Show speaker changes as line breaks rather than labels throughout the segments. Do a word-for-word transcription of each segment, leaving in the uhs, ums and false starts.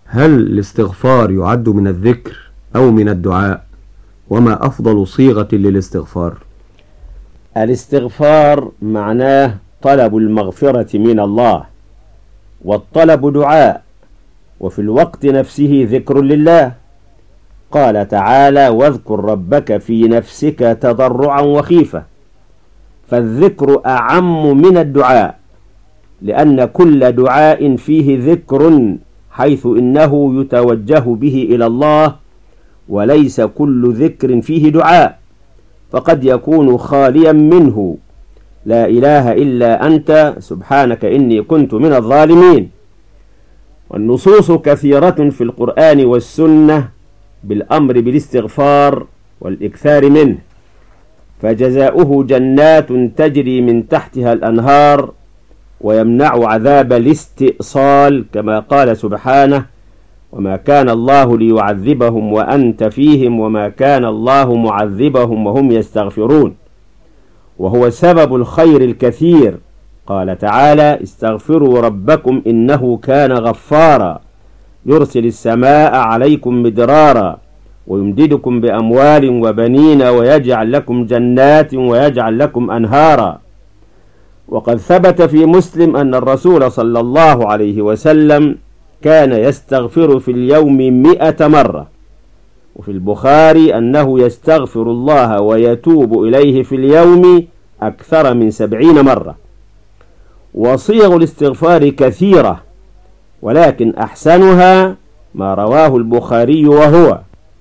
هل الاستغفار يعد من الذكر أو من الدعاء؟ وما أفضل صيغة للاستغفار؟
الاستغفار معناه طلب المغفرة من الله، والطلب دعاء، وفي الوقت نفسه ذكر لله. قال تعالى: واذكر ربك في نفسك تضرعا وخيفة. فالذكر أعم من الدعاء، لأن كل دعاء فيه ذكر، حيث إنه يتوجه به إلى الله، وليس كل ذكر فيه دعاء، فقد يكون خاليا منه: لا إله إلا أنت سبحانك إني كنت من الظالمين. والنصوص كثيرة في القرآن والسنة بالأمر بالاستغفار والإكثار منه، فجزاؤه جنات تجري من تحتها الأنهار، ويمنع عذاب الاستئصال، كما قال سبحانه: وما كان الله ليعذبهم وأنت فيهم وما كان الله معذبهم وهم يستغفرون. وهو سبب الخير الكثير. قال تعالى: استغفروا ربكم إنه كان غفارا يرسل السماء عليكم مدرارا ويمددكم بأموال وبنين ويجعل لكم جنات ويجعل لكم أنهارا. وقد ثبت في مسلم أن الرسول صلى الله عليه وسلم كان يستغفر في اليوم مئة مرة، وفي البخاري أنه يستغفر الله ويتوب إليه في اليوم أكثر من سبعين مرة. وصيغ الاستغفار كثيرة، ولكن أحسنها ما رواه البخاري، وهو: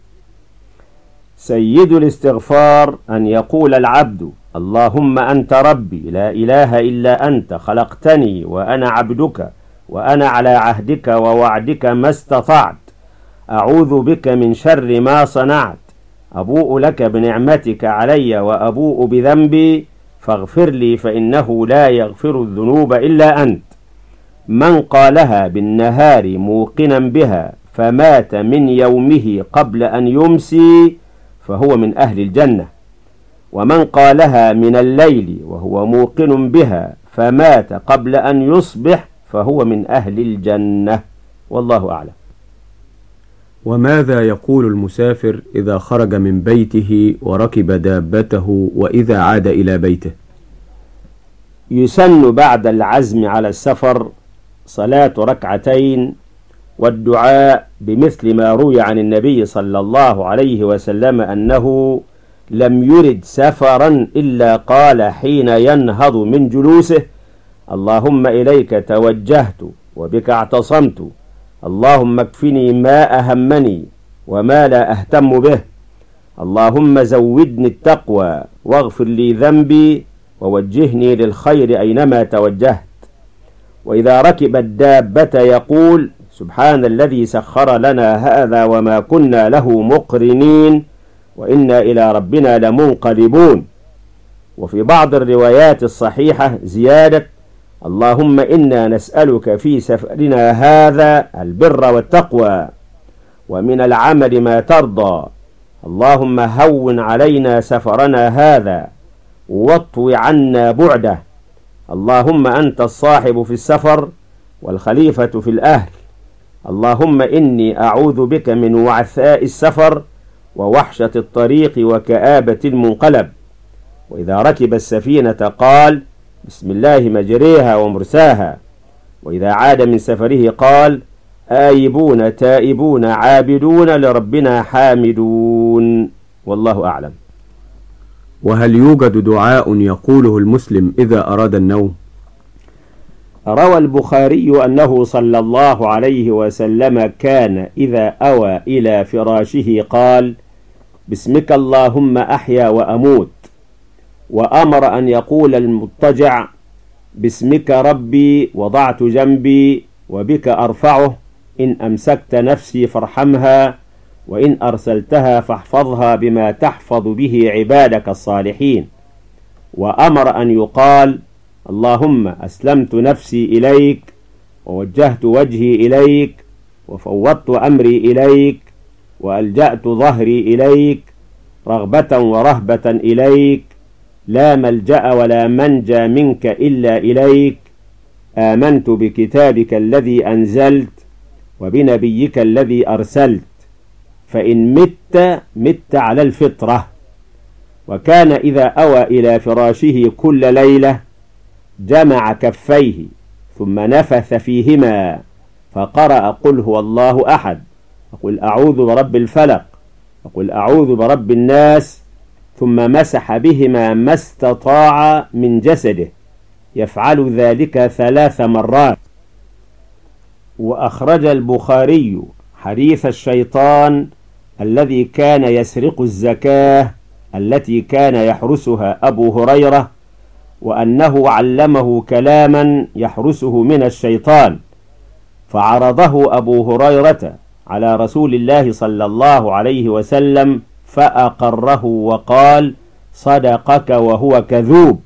سيد الاستغفار أن يقول العبد: اللهم أنت ربي لا إله إلا أنت خلقتني وأنا عبدك وأنا على عهدك ووعدك ما استطعت، أعوذ بك من شر ما صنعت، أبوء لك بنعمتك علي وأبوء بذنبي فاغفر لي فإنه لا يغفر الذنوب إلا أنت. من قالها بالنهار موقنا بها فمات من يومه قبل أن يمسي فهو من أهل الجنة، ومن قالها من الليل وهو موقن بها فمات قبل أن يصبح فهو من أهل الجنة، والله أعلم.
وماذا يقول المسافر إذا خرج من بيته وركب دابته وإذا عاد إلى بيته؟
يسن بعد العزم على السفر صلاة ركعتين والدعاء بمثل ما روي عن النبي صلى الله عليه وسلم أنه لم يرد سفرا إلا قال حين ينهض من جلوسه: اللهم إليك توجهت وبك اعتصمت، اللهم اكفني ما أهمني وما لا أهتم به، اللهم زودني التقوى واغفر لي ذنبي ووجهني للخير أينما توجهت. وإذا ركب الدابة يقول: سبحان الذي سخر لنا هذا وما كنا له مقرنين وإنا إلى ربنا لمنقلبون. وفي بعض الروايات الصحيحة زيادة: اللهم إنا نسألك في سفرنا هذا البر والتقوى ومن العمل ما ترضى، اللهم هون علينا سفرنا هذا واطو عنا بعده، اللهم أنت الصاحب في السفر والخليفة في الأهل، اللهم إني أعوذ بك من وعثاء السفر ووحشة الطريق وكآبة المنقلب. وإذا ركب السفينة قال: بسم الله مجريها ومرساها. وإذا عاد من سفره قال: آيبون تائبون عابدون لربنا حامدون، والله أعلم.
وهل يوجد دعاء يقوله المسلم إذا أراد النوم؟
روى البخاري أنه صلى الله عليه وسلم كان إذا أوى إلى فراشه قال: باسمك اللهم أحيا وأموت. وأمر أن يقول المضطجع: باسمك ربي وضعت جنبي وبك أرفعه، إن أمسكت نفسي فارحمها وإن أرسلتها فاحفظها بما تحفظ به عبادك الصالحين. وأمر أن يقال: اللهم أسلمت نفسي إليك ووجهت وجهي إليك وفوضت أمري إليك وألجأت ظهري إليك رغبة ورهبة إليك، لا ملجأ ولا منجى منك إلا إليك، آمنت بكتابك الذي أنزلت وبنبيك الذي أرسلت، فإن مت مت على الفطرة. وكان إذا أوى إلى فراشه كل ليلة جمع كفيه ثم نفث فيهما فقرأ قل هو الله أحد، وقل أعوذ برب الفلق، وقل أعوذ برب الناس، ثم مسح بهما ما استطاع من جسده، يفعل ذلك ثلاث مرات. وأخرج البخاري حديث الشيطان الذي كان يسرق الزكاة التي كان يحرسها أبو هريرة، وأنه علمه كلاما يحرسه من الشيطان، فعرضه أبو هريرة على رسول الله صلى الله عليه وسلم فأقره وقال صدقك وهو كذوب.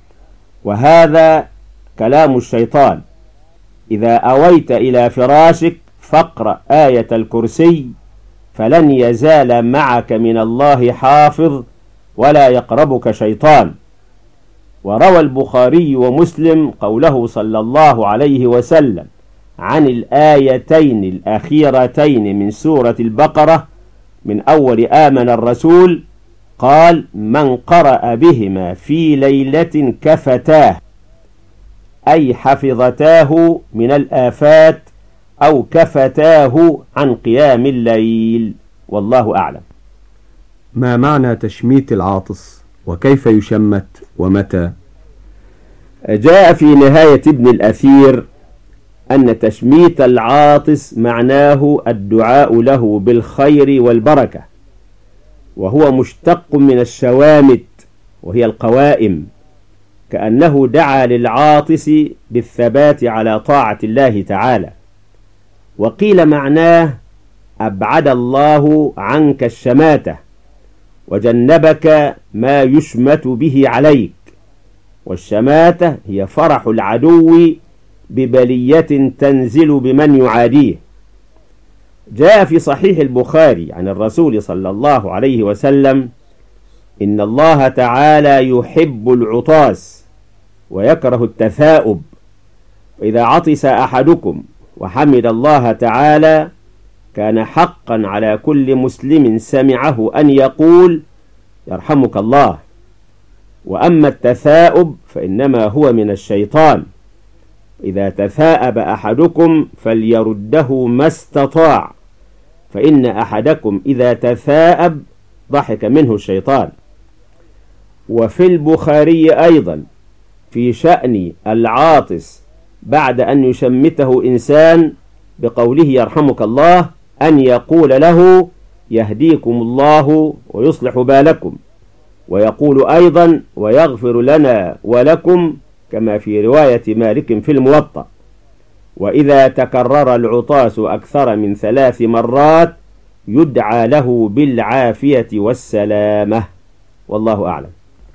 وهذا كلام الشيطان: إذا أويت إلى فراشك فاقرأ آية الكرسي فلن يزال معك من الله حافظ ولا يقربك شيطان. وروى البخاري ومسلم قوله صلى الله عليه وسلم عن الآيتين الأخيرتين من سورة البقرة من أول آمن الرسول، قال: من قرأ بهما في ليلة كفتاه، أي حفظتاه من الآفات أو كفتاه عن قيام الليل. والله أعلم.
ما معنى تشميت العاطس، وكيف يشمت ومتى؟
جاء في نهاية ابن الأثير أن تشميت العاطس معناه الدعاء له بالخير والبركة، وهو مشتق من الشوامت وهي القوائم، كأنه دعا للعاطس بالثبات على طاعة الله تعالى. وقيل معناه أبعد الله عنك الشماتة وجنبك ما يشمت به عليك. والشماتة هي فرح العدو ببلية تنزل بمن يعاديه. جاء في صحيح البخاري عن الرسول صلى الله عليه وسلم: إن الله تعالى يحب العطاس ويكره التثاؤب، فإذا عطس أحدكم وحمد الله تعالى كان حقا على كل مسلم سمعه أن يقول يرحمك الله. وأما التثاؤب فإنما هو من الشيطان، إذا تثاءب أحدكم فليرده ما استطاع، فإن أحدكم إذا تثاءب ضحك منه الشيطان. وفي البخاري أيضا في شأن العاطس بعد أن يشمته إنسان بقوله يرحمك الله أن يقول له يهديكم الله ويصلح بالكم، ويقول أيضا ويغفر لنا ولكم، كما في رواية مالك في الموطأ. وإذا تكرر العطاس أكثر من ثلاث مرات يدعى له بالعافية والسلامة. والله أعلم.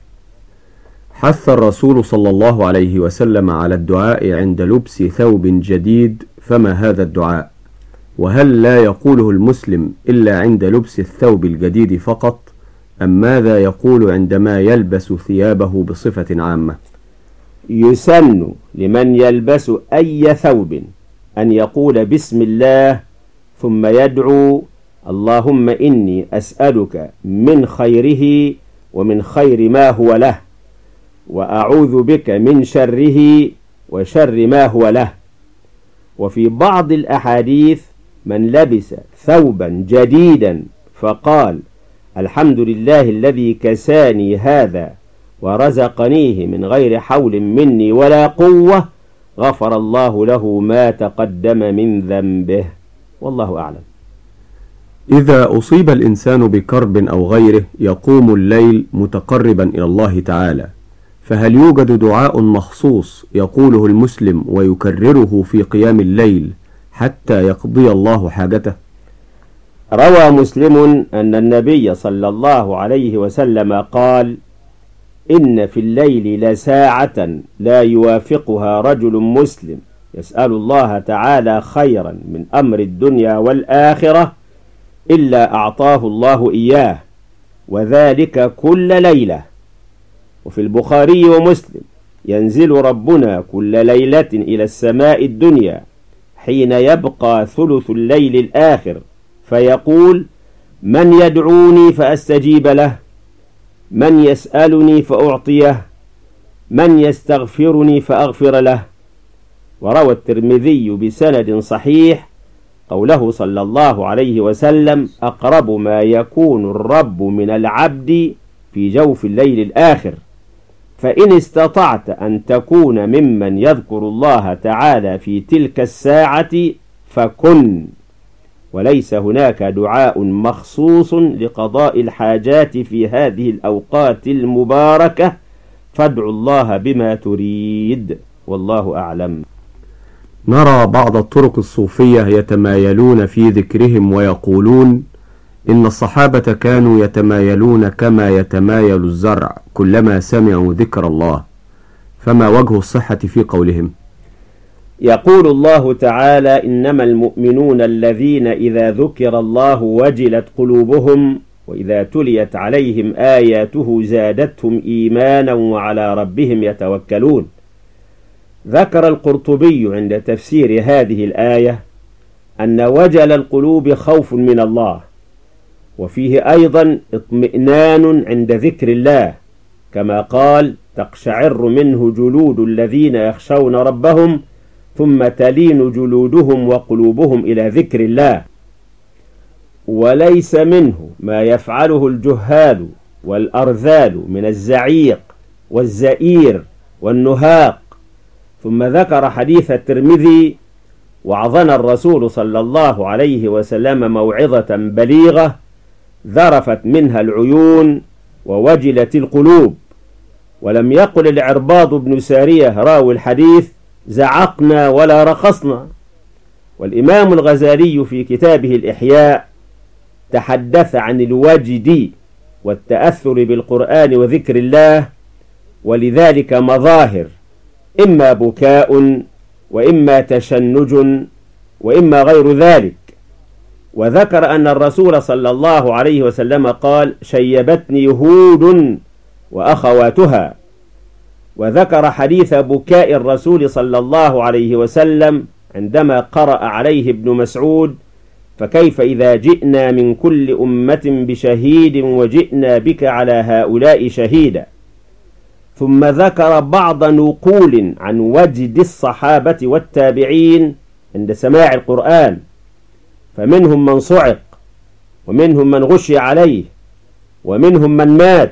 حث الرسول صلى الله عليه وسلم على الدعاء عند لبس ثوب جديد، فما هذا الدعاء؟ وهل لا يقوله المسلم إلا عند لبس الثوب الجديد فقط، أم ماذا يقول عندما يلبس ثيابه بصفة عامة؟
يسن لمن يلبس أي ثوب أن يقول بسم الله ثم يدعو اللهم إني أسألك من خيره ومن خير ما هو له، وأعوذ بك من شره وشر ما هو له. وفي بعض الأحاديث من لبس ثوبا جديدا فقال الحمد لله الذي كساني هذا ورزقنيه من غير حول مني ولا قوة، غفر الله له ما تقدم من ذنبه. والله أعلم.
إذا أصيب الإنسان بكرب أو غيره يقوم الليل متقربا إلى الله تعالى، فهل يوجد دعاء مخصوص يقوله المسلم ويكرره في قيام الليل حتى يقضي الله حاجته؟
روى مسلم أن النبي صلى الله عليه وسلم قال: إن في الليل لساعة لا يوافقها رجل مسلم يسأل الله تعالى خيرا من أمر الدنيا والآخرة إلا أعطاه الله إياه، وذلك كل ليلة. وفي البخاري ومسلم: ينزل ربنا كل ليلة إلى السماء الدنيا حين يبقى ثلث الليل الآخر فيقول: من يدعوني فأستجيب له، من يسألني فأعطيه، من يستغفرني فأغفر له. وروى الترمذي بسند صحيح قوله صلى الله عليه وسلم: أقرب ما يكون الرب من العبد في جوف الليل الآخر، فإن استطعت أن تكون ممن يذكر الله تعالى في تلك الساعة فكن. وليس هناك دعاء مخصوص لقضاء الحاجات في هذه الأوقات المباركة، فادعوا الله بما تريد، والله أعلم.
نرى بعض الطرق الصوفية يتمايلون في ذكرهم ويقولون إن الصحابة كانوا يتمايلون كما يتمايل الزرع كلما سمعوا ذكر الله، فما وجه الصحة في قولهم؟
يقول الله تعالى: إنما المؤمنون الذين إذا ذكر الله وجلت قلوبهم وإذا تليت عليهم آياته زادتهم إيمانا وعلى ربهم يتوكلون. ذكر القرطبي عند تفسير هذه الآية أن وجل القلوب خوف من الله، وفيه أيضا اطمئنان عند ذكر الله، كما قال: تقشعر منه جلود الذين يخشون ربهم ثم تلين جلودهم وقلوبهم إلى ذكر الله. وليس منه ما يفعله الجهال والأرذال من الزعيق والزئير والنهاق. ثم ذكر حديث الترمذي: وعظنا الرسول صلى الله عليه وسلم موعظة بليغة ذرفت منها العيون ووجلت القلوب. ولم يقل العرباض بن سارية راوي الحديث: زعقنا ولا رقصنا. والإمام الغزالي في كتابه الإحياء تحدث عن الوجد والتأثر بالقرآن وذكر الله، ولذلك مظاهر: إما بكاء، وإما تشنج، وإما غير ذلك. وذكر أن الرسول صلى الله عليه وسلم قال: شيبتني هود وأخواتها. وذكر حديث بكاء الرسول صلى الله عليه وسلم عندما قرأ عليه ابن مسعود: فكيف إذا جئنا من كل أمة بشهيد وجئنا بك على هؤلاء شهيدا. ثم ذكر بعض نقول عن وجد الصحابة والتابعين عند سماع القرآن، فمنهم من صعق، ومنهم من غشي عليه، ومنهم من مات،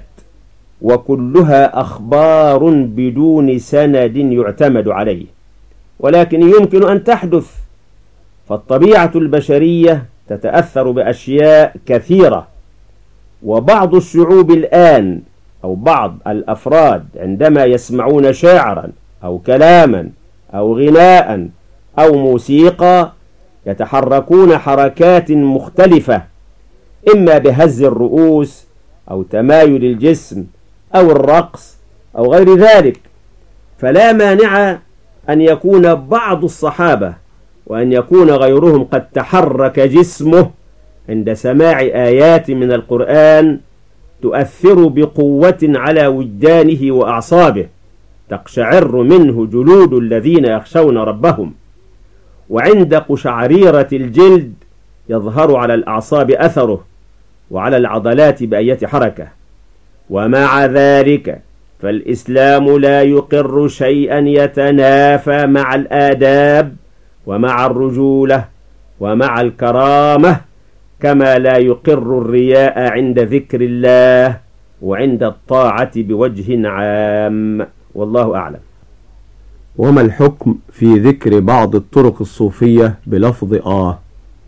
وكلها أخبار بدون سند يعتمد عليه، ولكن يمكن أن تحدث. فالطبيعة البشرية تتأثر بأشياء كثيرة، وبعض الشعوب الآن أو بعض الأفراد عندما يسمعون شاعرا أو كلاما أو غناء أو موسيقى يتحركون حركات مختلفة، إما بهز الرؤوس أو تمايل الجسم أو الرقص أو غير ذلك. فلا مانع أن يكون بعض الصحابة وأن يكون غيرهم قد تحرك جسمه عند سماع آيات من القرآن تؤثر بقوة على وجدانه وأعصابه، تقشعر منه جلود الذين يخشون ربهم. وعند قشعريرة الجلد يظهر على الأعصاب أثره، وعلى العضلات بأية حركة. ومع ذلك فالإسلام لا يقر شيئا يتنافى مع الآداب ومع الرجولة ومع الكرامة، كما لا يقر الرياء عند ذكر الله وعند الطاعة بوجه عام، والله أعلم.
وما الحكم في ذكر بعض الطرق الصوفية بلفظ آه؟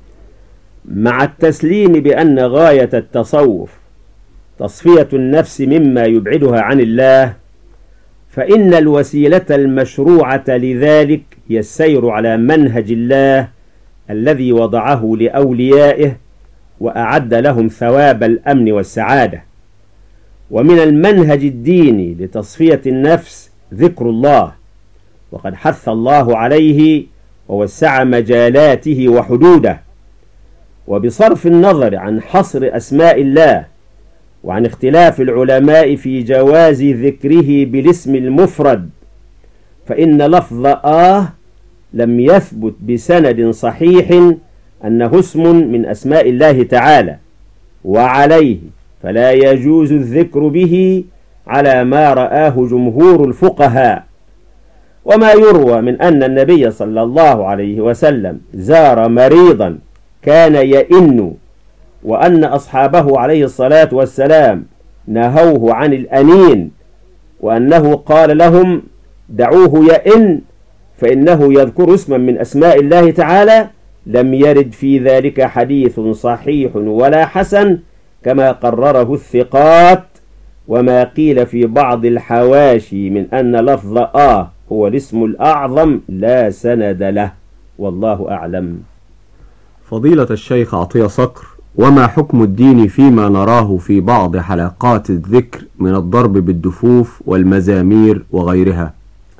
مع التسليم بأن غاية التصوف تصفية النفس مما يبعدها عن الله، فإن الوسيلة المشروعة لذلك هي السير على منهج الله الذي وضعه لأوليائه وأعد لهم ثواب الأمن والسعادة. ومن المنهج الديني لتصفية النفس ذكر الله، وقد حث الله عليه ووسع مجالاته وحدوده. وبصرف النظر عن حصر أسماء الله وعن اختلاف العلماء في جواز ذكره بالاسم المفرد، فإن لفظ آه لم يثبت بسند صحيح أنه اسم من أسماء الله تعالى، وعليه فلا يجوز الذكر به على ما رآه جمهور الفقهاء. وما يروى من أن النبي صلى الله عليه وسلم زار مريضا كان يئن، وأن أصحابه عليه الصلاة والسلام نهوه عن الأنين، وأنه قال لهم دعوه يئن فإنه يذكر اسما من أسماء الله تعالى، لم يرد في ذلك حديث صحيح ولا حسن كما قرره الثقات. وما قيل في بعض الحواشي من أن لفظ آه هو الاسم الأعظم لا سند له، والله أعلم.
فضيلة الشيخ عطية صقر، وما حكم الدين فيما نراه في بعض حلقات الذكر من الضرب بالدفوف والمزامير وغيرها؟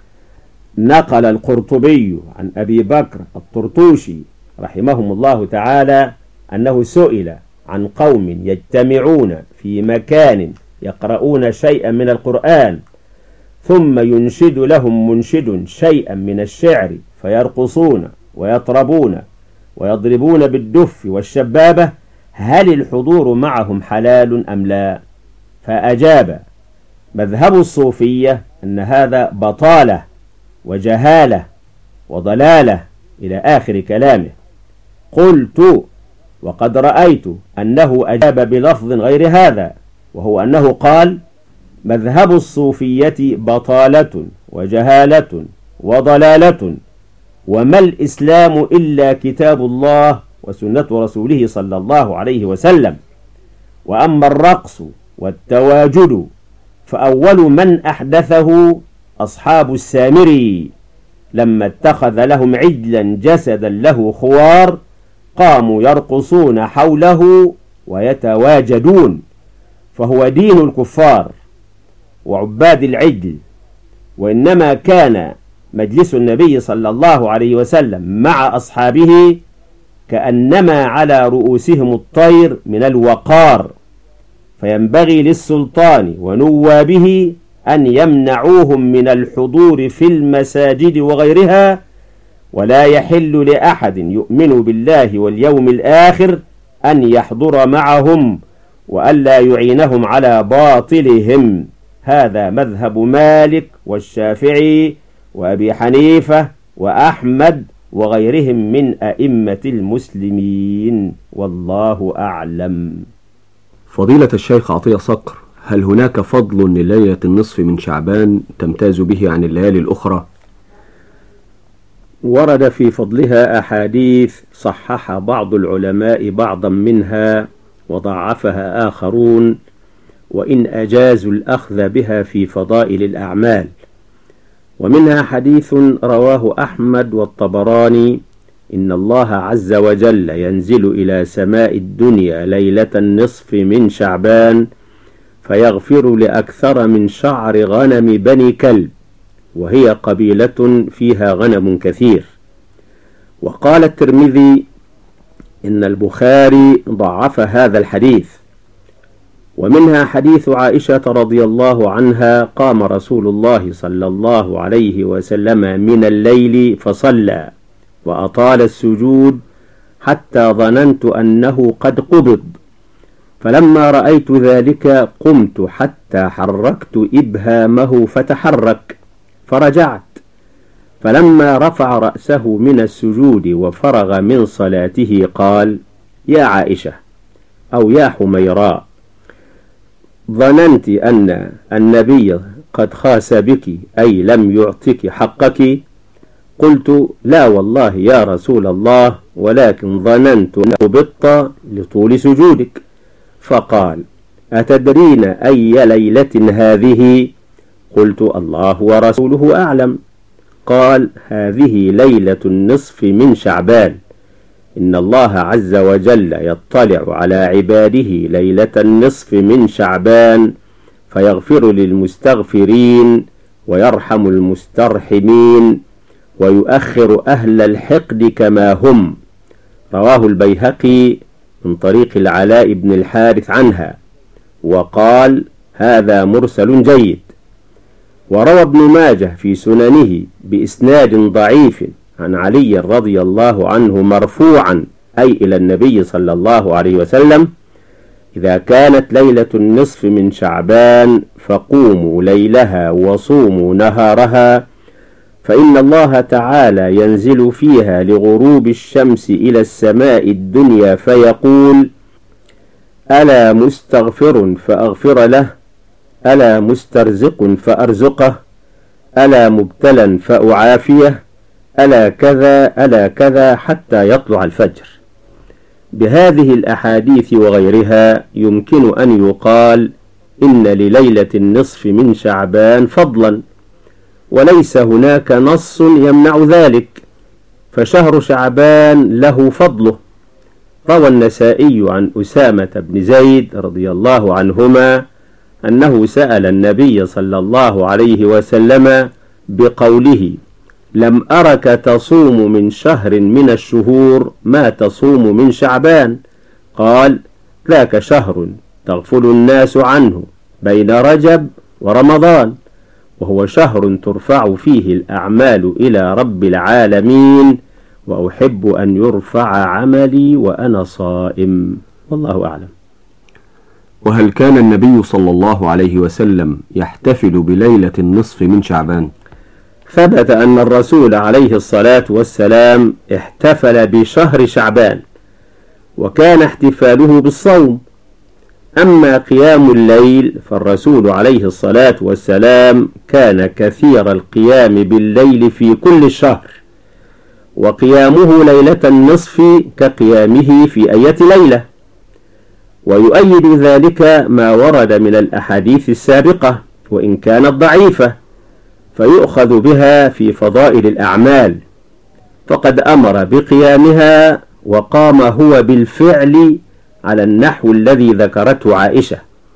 نقل القرطبي عن أبي بكر الطرطوشي رحمهم الله تعالى أنه سئل عن قوم يجتمعون في مكان يقرؤون شيئا من القرآن، ثم ينشد لهم منشد شيئا من الشعر فيرقصون ويطربون ويضربون بالدف والشبابة، هل الحضور معهم حلال أم لا؟ فأجاب: مذهب الصوفية أن هذا بطالة وجهالة وضلالة إلى آخر كلامه. قلت: وقد رأيت أنه أجاب بلفظ غير هذا، وهو أنه قال: مذهب الصوفية بطالة وجهالة وضلالة، وما الإسلام إلا كتاب الله وسنة رسوله صلى الله عليه وسلم. وأما الرقص والتواجد فأول من أحدثه أصحاب السامري، لما اتخذ لهم عجلا جسدا له خوار قاموا يرقصون حوله ويتواجدون، فهو دين الكفار وعباد العجل. وإنما كان مجلس النبي صلى الله عليه وسلم مع أصحابه كأنما على رؤوسهم الطير من الوقار، فينبغي للسلطان ونوابه أن يمنعوهم من الحضور في المساجد وغيرها، ولا يحل لأحد يؤمن بالله واليوم الآخر أن يحضر معهم وألا يعينهم على باطلهم. هذا مذهب مالك والشافعي وأبي حنيفة وأحمد وغيرهم من أئمة المسلمين، والله أعلم.
فضيلة الشيخ عطية صقر، هل هناك فضل لليلة النصف من شعبان تمتاز به عن الليالي الأخرى؟
ورد في فضلها أحاديث صحح بعض العلماء بعضا منها وضعفها آخرون، وإن أجازوا الأخذ بها في فضائل الأعمال. ومنها حديث رواه أحمد والطبراني: إن الله عز وجل ينزل إلى سماء الدنيا ليلة النصف من شعبان فيغفر لأكثر من شعر غنم بني كلب، وهي قبيلة فيها غنم كثير. وقال الترمذي إن البخاري ضعف هذا الحديث. ومنها حديث عائشة رضي الله عنها: قام رسول الله صلى الله عليه وسلم من الليل فصلى وأطال السجود حتى ظننت أنه قد قبض، فلما رأيت ذلك قمت حتى حركت إبهامه فتحرك فرجعت، فلما رفع رأسه من السجود وفرغ من صلاته قال: يا عائشة أو يا حميراء، ظننت أن النبي قد خاس بك أي لم يعطك حقك؟ قلت: لا والله يا رسول الله، ولكن ظننت أنه قبضت لطول سجودك. فقال: أتدرين أي ليلة هذه؟ قلت: الله ورسوله أعلم. قال: هذه ليلة النصف من شعبان، إن الله عز وجل يطلع على عباده ليلة النصف من شعبان فيغفر للمستغفرين ويرحم المسترحمين ويؤخر أهل الحقد كما هم. رواه البيهقي من طريق العلاء بن الحارث عنها، وقال: هذا مرسل جيد. وروى ابن ماجه في سننه بإسناد ضعيف عن علي رضي الله عنه مرفوعا أي إلى النبي صلى الله عليه وسلم: إذا كانت ليلة النصف من شعبان فقوموا ليلها وصوموا نهارها، فإن الله تعالى ينزل فيها لغروب الشمس إلى السماء الدنيا فيقول: ألا مستغفر فأغفر له، ألا مسترزق فأرزقه، ألا مبتلا فأعافيه، ألا كذا ألا كذا، حتى يطلع الفجر. بهذه الأحاديث وغيرها يمكن أن يقال إن لليلة النصف من شعبان فضلا، وليس هناك نص يمنع ذلك، فشهر شعبان له فضله. روى النسائي عن أسامة بن زيد رضي الله عنهما أنه سأل النبي صلى الله عليه وسلم بقوله: لم أرك تصوم من شهر من الشهور ما تصوم من شعبان. قال: ذاك شهر تغفل الناس عنه بين رجب ورمضان، وهو شهر ترفع فيه الأعمال إلى رب العالمين، وأحب أن يرفع عملي وأنا صائم. والله أعلم.
وهل كان النبي صلى الله عليه وسلم يحتفل بليلة النصف من شعبان؟
ثبت أن الرسول عليه الصلاة والسلام احتفل بشهر شعبان، وكان احتفاله بالصوم. أما قيام الليل فالرسول عليه الصلاة والسلام كان كثير القيام بالليل في كل الشهر، وقيامه ليلة النصف كقيامه في أية ليلة. ويؤيد ذلك ما ورد من الأحاديث السابقة وإن كانت ضعيفة، فيؤخذ بها في فضائل الأعمال، فقد أمر بقيامها وقام هو بالفعل على النحو الذي ذكرته عائشة.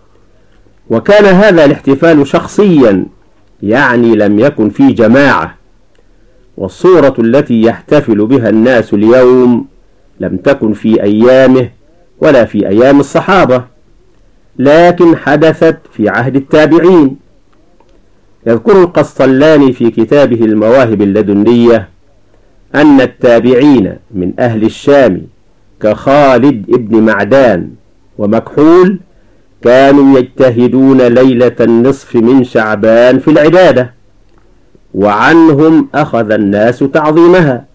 وكان هذا الاحتفال شخصيا، يعني لم يكن في جماعة، والصورة التي يحتفل بها الناس اليوم لم تكن في أيامه ولا في أيام الصحابة، لكن حدثت في عهد التابعين. يذكر القسطلاني في كتابه المواهب اللدنية أن التابعين من أهل الشام كخالد ابن معدان ومكحول كانوا يجتهدون ليلة النصف من شعبان في العبادة، وعنهم أخذ الناس تعظيمها.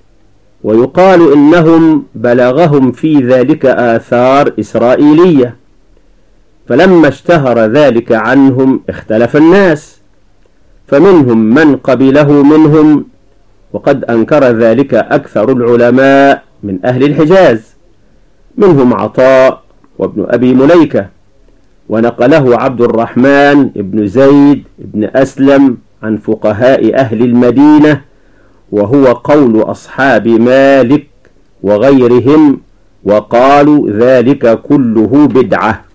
ويقال إنهم بلغهم في ذلك آثار إسرائيلية، فلما اشتهر ذلك عنهم اختلف الناس، فمنهم من قبله منهم، وقد أنكر ذلك أكثر العلماء من أهل الحجاز، منهم عطاء وابن أبي مليكة، ونقله عبد الرحمن ابن زيد ابن أسلم عن فقهاء أهل المدينة، وهو قول أصحاب مالك وغيرهم، وقالوا ذلك كله بدعة.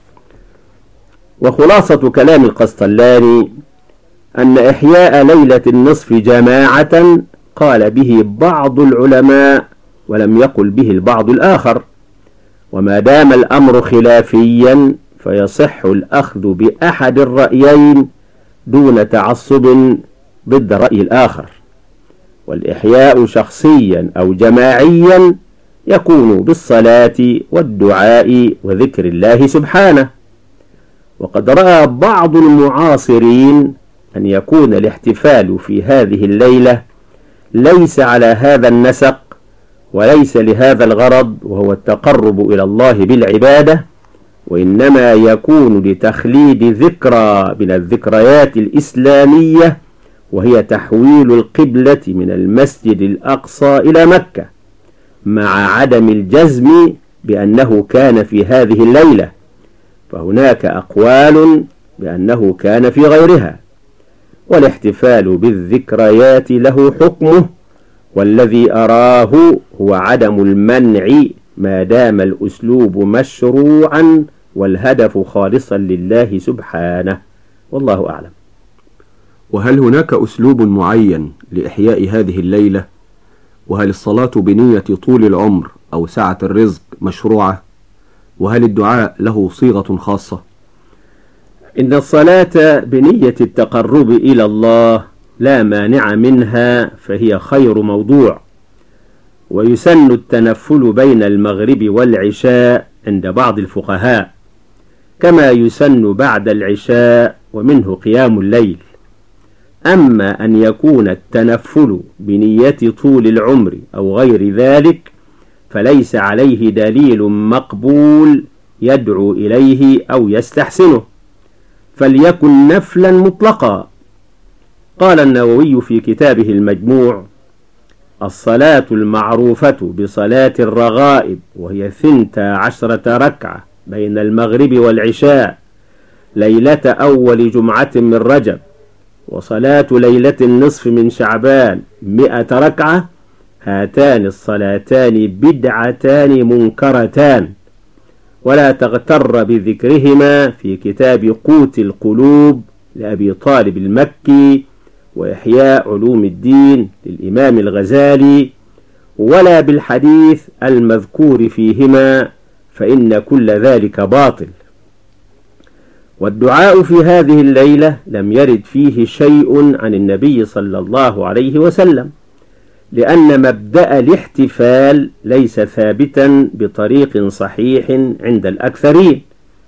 وخلاصة كلام القسطلاني أن إحياء ليلة النصف جماعة قال به بعض العلماء ولم يقل به البعض الآخر، وما دام الأمر خلافيا فيصح الأخذ بأحد الرأيين دون تعصب ضد رأي الآخر. والإحياء شخصيا أو جماعيا يكون بالصلاة والدعاء وذكر الله سبحانه. وقد رأى بعض المعاصرين أن يكون الاحتفال في هذه الليلة ليس على هذا النسق وليس لهذا الغرض، وهو التقرب إلى الله بالعبادة، وإنما يكون لتخليد ذكرى من الذكريات الإسلامية، وهي تحويل القبلة من المسجد الأقصى إلى مكة، مع عدم الجزم بأنه كان في هذه الليلة، فهناك أقوال بأنه كان في غيرها. والاحتفال بالذكريات له حكمه، والذي أراه هو عدم المنع ما دام الأسلوب مشروعا والهدف خالصا لله سبحانه. والله أعلم.
وهل هناك أسلوب معين لإحياء هذه الليلة؟ وهل الصلاة بنية طول العمر أو سعة الرزق مشروعة؟ وهل الدعاء له صيغة خاصة؟
إن الصلاة بنية التقرب إلى الله لا مانع منها فهي خير موضوع. ويسن التنفل بين المغرب والعشاء عند بعض الفقهاء، كما يسن بعد العشاء، ومنه قيام الليل. أما أن يكون التنفل بنية طول العمر أو غير ذلك فليس عليه دليل مقبول يدعو إليه أو يستحسنه، فليكن نفلا مطلقا. قال النووي في كتابه المجموع: الصلاة المعروفة بصلاة الرغائب، وهي ثنتا عشرة ركعة بين المغرب والعشاء ليلة أول جمعة من رجب، وصلاة ليلة النصف من شعبان مئة ركعة، هاتان الصلاتان بدعتان منكرتان، ولا تغتر بذكرهما في كتاب قوت القلوب لأبي طالب المكي، وإحياء علوم الدين للإمام الغزالي، ولا بالحديث المذكور فيهما، فإن كل ذلك باطل. والدعاء في هذه الليلة لم يرد فيه شيء عن النبي صلى الله عليه وسلم، لأن مبدأ الاحتفال ليس ثابتا بطريق صحيح عند الأكثرين.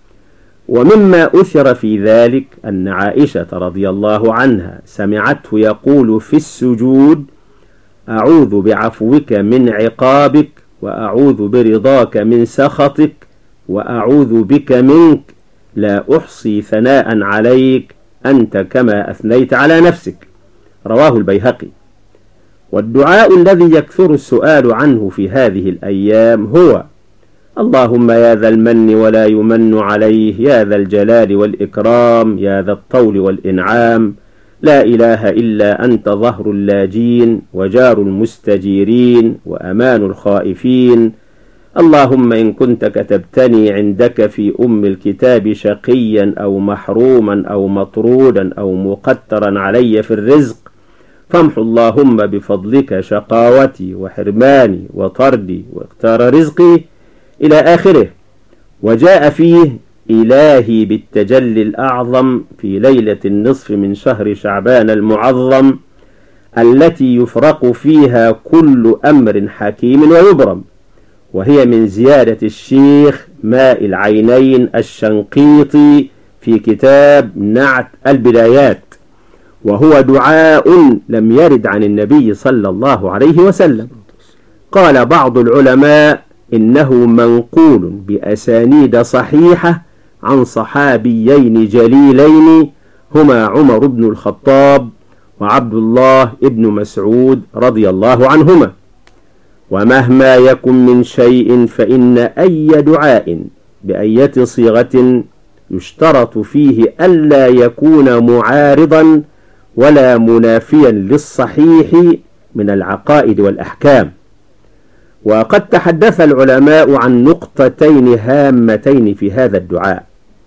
ومما أثر في ذلك أن عائشة رضي الله عنها سمعته يقول في السجود: أعوذ بعفوك من عقابك، وأعوذ برضاك من سخطك، وأعوذ بك منك، لا أحصي ثناء عليك أنت كما أثنيت على نفسك. رواه البيهقي. والدعاء الذي يكثر السؤال عنه في هذه الأيام هو: اللهم يا ذا المن ولا يمن عليه، يا ذا الجلال والإكرام، يا ذا الطول والإنعام، لا إله إلا أنت ظهر اللاجين، وجار المستجيرين، وأمان الخائفين. اللهم إن كنت كتبتني عندك في أم الكتاب شقيا أو محروما أو مطرودا أو مقترا علي في الرزق، فامحو اللهم بفضلك شقاوتي وحرماني وطردي واختار رزقي، إلى آخره. وجاء فيه: إلهي بالتجلي الأعظم في ليلة النصف من شهر شعبان المعظم، التي يفرق فيها كل أمر حكيم ويبرم، وهي من زيادة الشيخ ماء العينين الشنقيطي في كتاب نعت البدايات، وهو دعاء لم يرد عن النبي صلى الله عليه وسلم. قال بعض العلماء إنه منقول بأسانيد صحيحة عن صحابيين جليلين هما عمر بن الخطاب وعبد الله بن مسعود رضي الله عنهما. ومهما يكن من شيء فإن أي دعاء بأية صيغة يشترط فيه ألا يكون معارضا ولا منافيا للصحيح من العقائد والأحكام. وقد تحدث العلماء عن نقطتين هامتين في هذا الدعاء: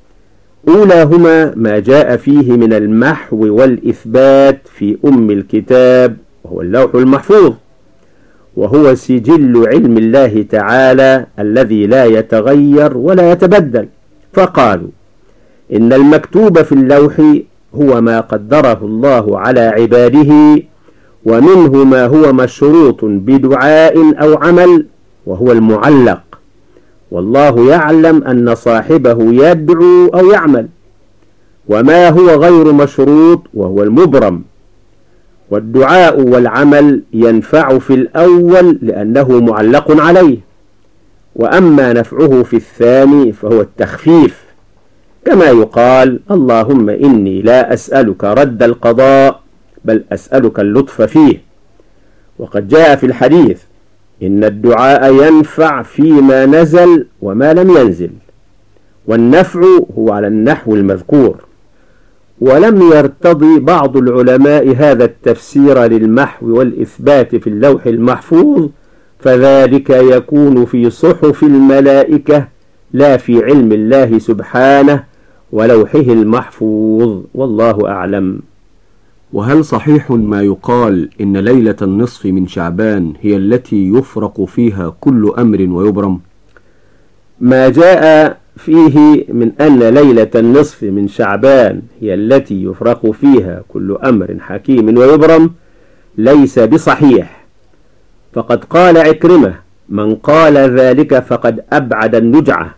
أولاهما ما جاء فيه من المحو والإثبات في أم الكتاب، وهو اللوح المحفوظ، وهو سجل علم الله تعالى الذي لا يتغير ولا يتبدل. فقالوا إن المكتوب في اللوح هو ما قدره الله على عباده، ومنه ما هو مشروط بدعاء أو عمل، وهو المعلق، والله يعلم أن صاحبه يدعو أو يعمل، وما هو غير مشروط وهو المبرم. والدعاء والعمل ينفع في الأول لأنه معلق عليه، وأما نفعه في الثاني فهو التخفيف، كما يقال: اللهم إني لا أسألك رد القضاء بل أسألك اللطف فيه. وقد جاء في الحديث: إن الدعاء ينفع فيما نزل وما لم ينزل، والنفع هو على النحو المذكور. ولم يرتضي بعض العلماء هذا التفسير للمحو والإثبات في اللوح المحفوظ، فذلك يكون في صحف الملائكة لا في علم الله سبحانه ولوحه المحفوظ، والله أعلم.
وهل صحيح ما يقال إن ليلة النصف من شعبان هي التي يفرق فيها كل أمر ويبرم؟
ما جاء فيه من أن ليلة النصف من شعبان هي التي يفرق فيها كل أمر حكيم ويبرم ليس بصحيح، فقد قال عكرمة: من قال ذلك فقد أبعد النجعة،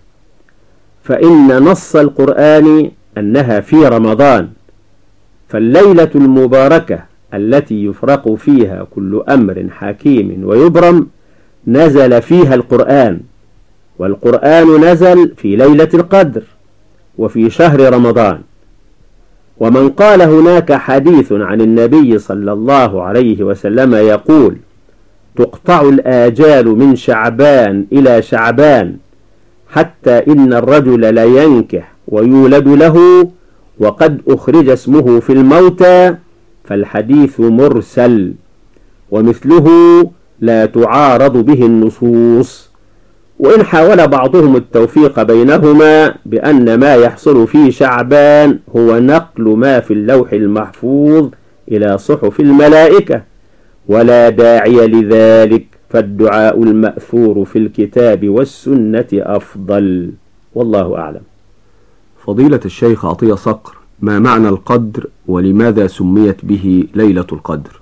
فإن نص القرآن أنها في رمضان، فالليلة المباركة التي يفرق فيها كل أمر حكيم ويبرم نزل فيها القرآن، والقرآن نزل في ليلة القدر وفي شهر رمضان. ومن قال هناك حديث عن النبي صلى الله عليه وسلم يقول: تقطع الآجال من شعبان إلى شعبان حتى إن الرجل لا ينكح ويولد له وقد أخرج اسمه في الموتى، فالحديث مرسل، ومثله لا تعارض به النصوص. وإن حاول بعضهم التوفيق بينهما بأن ما يحصل في شعبان هو نقل ما في اللوح المحفوظ إلى صحف الملائكة، ولا داعي لذلك، فالدعاء المأثور في الكتاب والسنة أفضل، والله أعلم.
فضيلة الشيخ عطية صقر، ما معنى القدر ولماذا سميت به ليلة القدر؟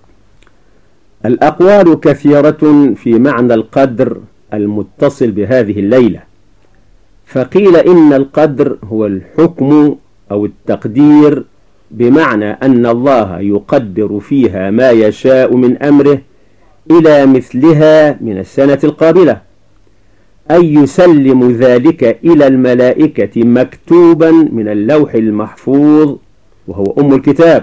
الأقوال كثيرة في معنى القدر المتصل بهذه الليلة، فقيل إن القدر هو الحكم أو التقدير، بمعنى أن الله يقدر فيها ما يشاء من أمره إلى مثلها من السنة القابلة، أي يسلم ذلك إلى الملائكة مكتوبا من اللوح المحفوظ وهو أم الكتاب.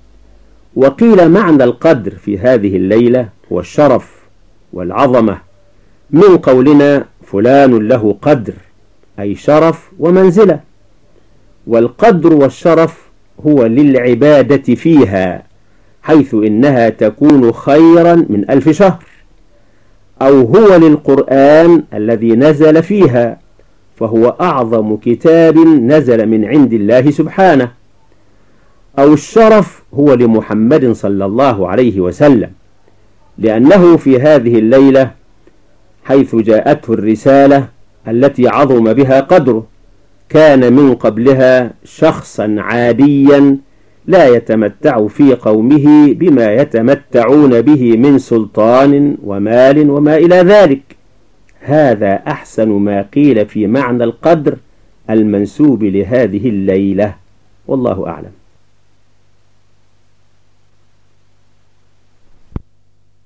وقيل معنى القدر في هذه الليلة هو الشرف والعظمة، من قولنا فلان له قدر، أي شرف ومنزلة. والقدر والشرف هو للعبادة فيها، حيث إنها تكون خيرا من ألف شهر، أو هو للقرآن الذي نزل فيها، فهو أعظم كتاب نزل من عند الله سبحانه، أو الشرف هو لمحمد صلى الله عليه وسلم، لأنه في هذه الليلة حيث جاءته الرسالة التي عظم بها قدره، كان من قبلها شخصا عاديا لا يتمتع في قومه بما يتمتعون به من سلطان ومال وما إلى ذلك. هذا أحسن ما قيل في معنى القدر المنسوب لهذه الليلة، والله أعلم.